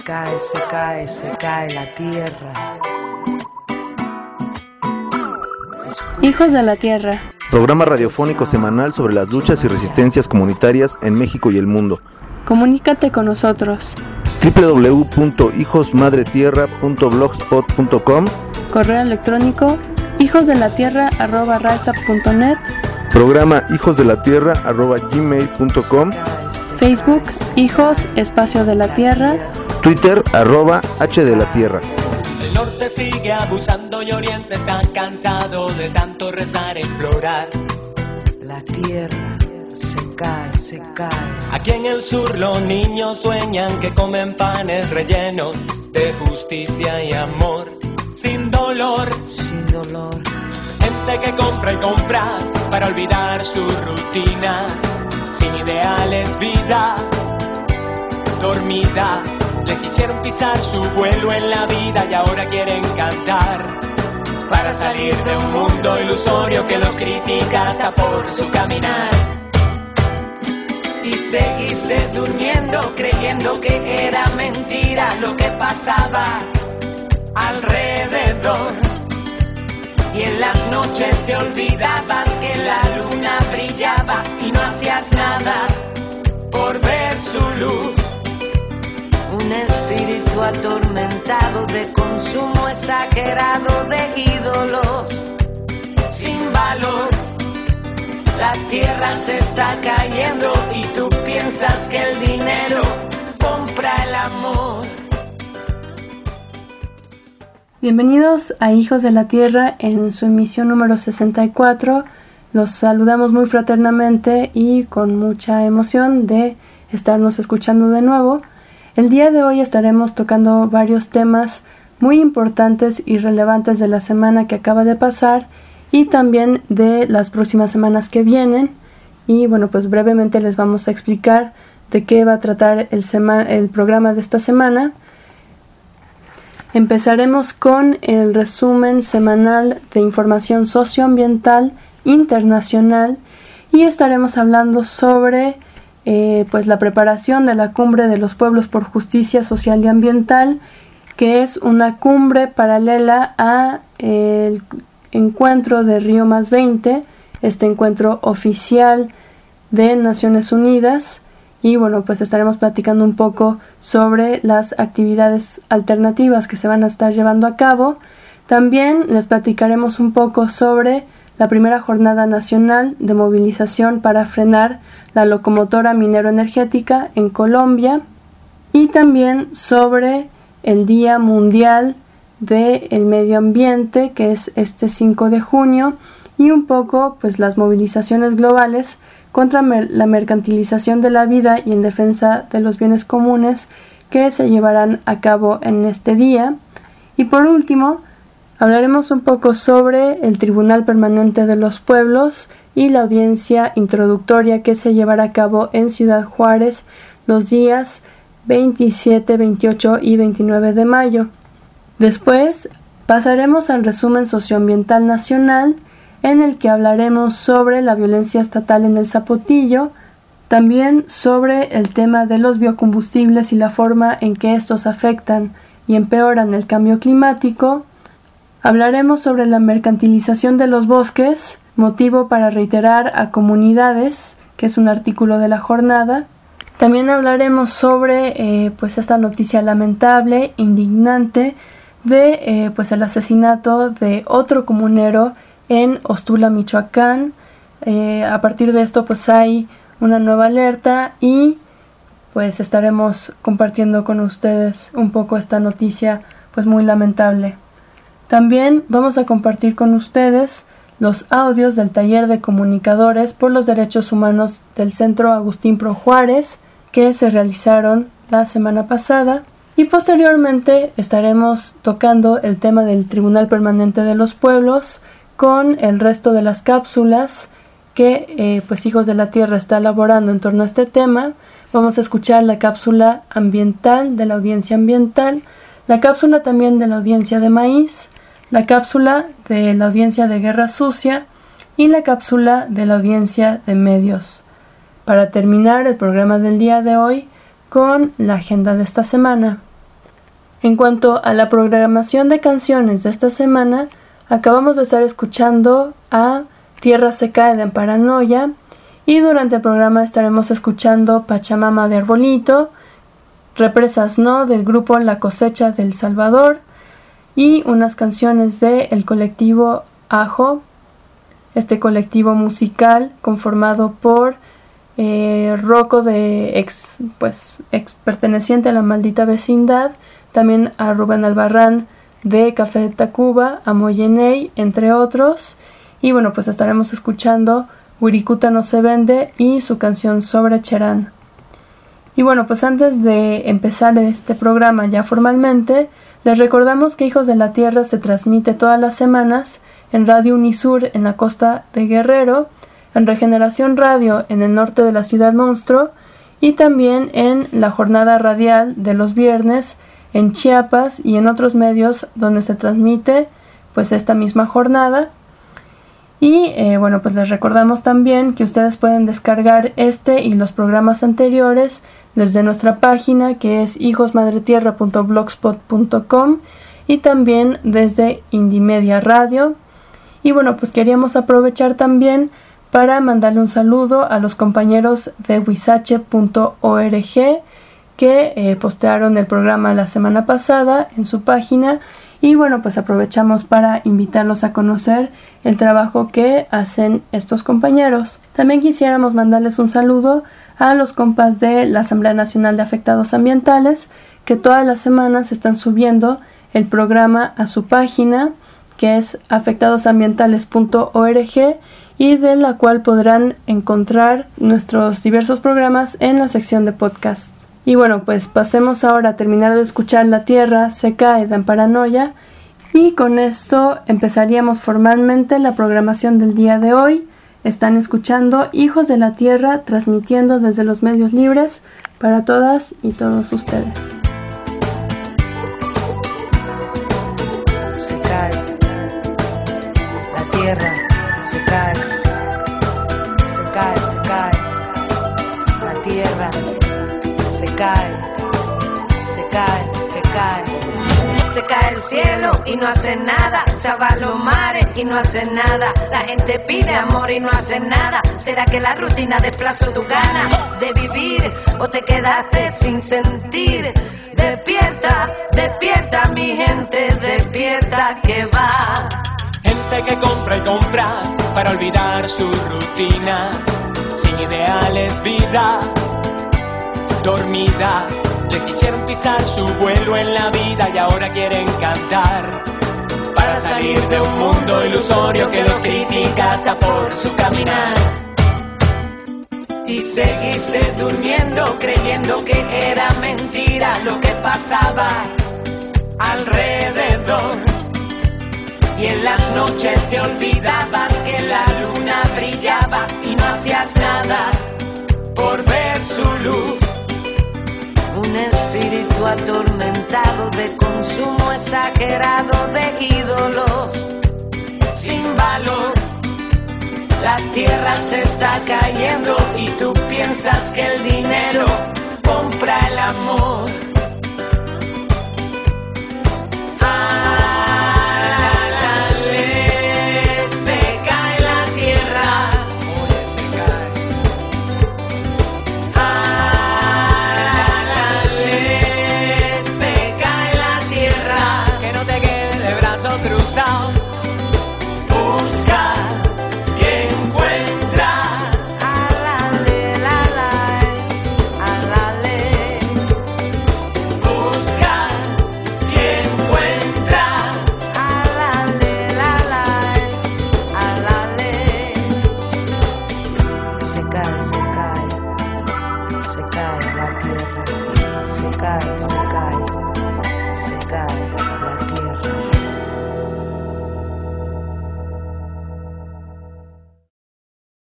se cae la tierra. Hijos de la Tierra. Programa radiofónico semanal sobre las luchas y resistencias comunitarias en México y el mundo. Comunícate con nosotros. www.hijosmadretierra.blogspot.com. Correo electrónico hijosdelatierra@riseup.net. Programa hijosdelatierra@gmail.com. Facebook Hijos Espacio de la Tierra. Twitter @hdelatierra. El norte sigue abusando y Oriente está cansado de tanto rezar e implorar. La tierra se cae. Aquí en el sur los niños sueñan que comen panes rellenos de justicia y amor, sin dolor. Gente que compra y compra para olvidar su rutina, sin ideales, vida dormida. Le quisieron pisar su vuelo en la vida y ahora quieren cantar para salir de un mundo ilusorio que los critica hasta por su caminar. Y seguiste durmiendo creyendo que era mentira lo que pasaba alrededor. Y en las noches te olvidabas que la luna brillaba y no hacías nada por ver su luz. Un espíritu atormentado de consumo exagerado de ídolos sin valor. La tierra se está cayendo y tú piensas que el dinero compra el amor. Bienvenidos a Hijos de la Tierra en su emisión número 64. Los saludamos muy fraternamente y con mucha emoción de estarnos escuchando de nuevo. El día de hoy estaremos tocando varios temas muy importantes y relevantes de la semana que acaba de pasar y también de las próximas semanas que vienen. Y bueno, pues brevemente les vamos a explicar de qué va a tratar el programa de esta semana. Empezaremos con el resumen semanal de información socioambiental internacional y estaremos hablando sobre pues la preparación de la Cumbre de los Pueblos por Justicia Social y Ambiental, que es una cumbre paralela a el encuentro de Río +20, este encuentro oficial de Naciones Unidas. Y bueno, pues estaremos platicando un poco sobre las actividades alternativas que se van a estar llevando a cabo. También les platicaremos un poco sobre la primera jornada nacional de movilización para frenar la locomotora minero-energética en Colombia y también sobre el Día Mundial del Medio Ambiente, que es este 5 de junio, y un poco pues las movilizaciones globales contra la mercantilización de la vida y en defensa de los bienes comunes que se llevarán a cabo en este día. Y por último, hablaremos un poco sobre el Tribunal Permanente de los Pueblos y la audiencia introductoria que se llevará a cabo en Ciudad Juárez los días 27, 28 y 29 de mayo. Después pasaremos al resumen socioambiental nacional, en el que hablaremos sobre la violencia estatal en el Zapotillo, también sobre el tema de los biocombustibles y la forma en que estos afectan y empeoran el cambio climático. Hablaremos sobre la mercantilización de los bosques, motivo para reiterar a comunidades, que es un artículo de la jornada. También hablaremos sobre pues esta noticia lamentable, indignante, de pues el asesinato de otro comunero en Ostula, Michoacán. A partir de esto pues hay una nueva alerta y pues estaremos compartiendo con ustedes un poco esta noticia pues muy lamentable. También vamos a compartir con ustedes los audios del taller de comunicadores por los derechos humanos del Centro Agustín Pro Juárez que se realizaron la semana pasada. Y posteriormente estaremos tocando el tema del Tribunal Permanente de los Pueblos con el resto de las cápsulas que pues Hijos de la Tierra está elaborando en torno a este tema. Vamos a escuchar la cápsula ambiental de la audiencia ambiental, la cápsula también de la audiencia de maíz, la cápsula de la audiencia de guerra sucia y la cápsula de la audiencia de medios. Para terminar el programa del día de hoy con la agenda de esta semana. En cuanto a la programación de canciones de esta semana, acabamos de estar escuchando a Tierra se cae de Paranoia y durante el programa estaremos escuchando Pachamama de Arbolito, Represas No del grupo La Cosecha del Salvador y unas canciones del colectivo Ajo, este colectivo musical conformado por Rocco de ex perteneciente a La Maldita Vecindad, también a Rubén Albarrán de Café de Tacuba, a Moyeney, entre otros. Y bueno, pues estaremos escuchando Wirikuta no se vende y su canción Sobre Cherán. Y bueno, pues antes de empezar este programa ya formalmente, les recordamos que Hijos de la Tierra se transmite todas las semanas en Radio Unisur en la costa de Guerrero, en Regeneración Radio en el norte de la Ciudad Monstruo y también en la jornada radial de los viernes en Chiapas y en otros medios donde se transmite pues esta misma jornada. Y bueno, pues les recordamos también que ustedes pueden descargar este y los programas anteriores desde nuestra página que es hijosmadretierra.blogspot.com y también desde Indimedia Radio. Y bueno, pues queríamos aprovechar también para mandarle un saludo a los compañeros de huizache.org que postearon el programa la semana pasada en su página. Y bueno, pues aprovechamos para invitarlos a conocer el trabajo que hacen estos compañeros. También quisiéramos mandarles un saludo a los compas de la Asamblea Nacional de Afectados Ambientales, que todas las semanas están subiendo el programa a su página, que es afectadosambientales.org, y de la cual podrán encontrar nuestros diversos programas en la sección de podcast. Y bueno, pues pasemos ahora a terminar de escuchar La Tierra se cae de Paranoia y con esto empezaríamos formalmente la programación del día de hoy. Están escuchando Hijos de la Tierra transmitiendo desde los medios libres para todas y todos ustedes. Se cae, la tierra se cae, se cae, se cae, la tierra se cae, se cae, se cae. Se cae el cielo y no hace nada, se avan los mares y no hace nada. La gente pide amor y no hace nada. ¿Será que la rutina desplazó tu gana de vivir o te quedaste sin sentir? Despierta, despierta mi gente, despierta que va. Gente que compra y compra para olvidar su rutina. Sin ideales, vida dormida. Le quisieron pisar su vuelo en la vida y ahora quieren cantar para salir de un mundo ilusorio que los critica hasta por su caminar. Y seguiste durmiendo creyendo que era mentira lo que pasaba alrededor. Y en las noches te olvidabas que la luna brillaba y no hacías nada por ver su luz. Un espíritu atormentado de consumo exagerado de ídolos sin valor. La tierra se está cayendo y tú piensas que el dinero compra el amor. Busca y encuentra. Busca y encuentra. Se cae, se cae, se cae la tierra. Se cae, se cae, se cae la tierra.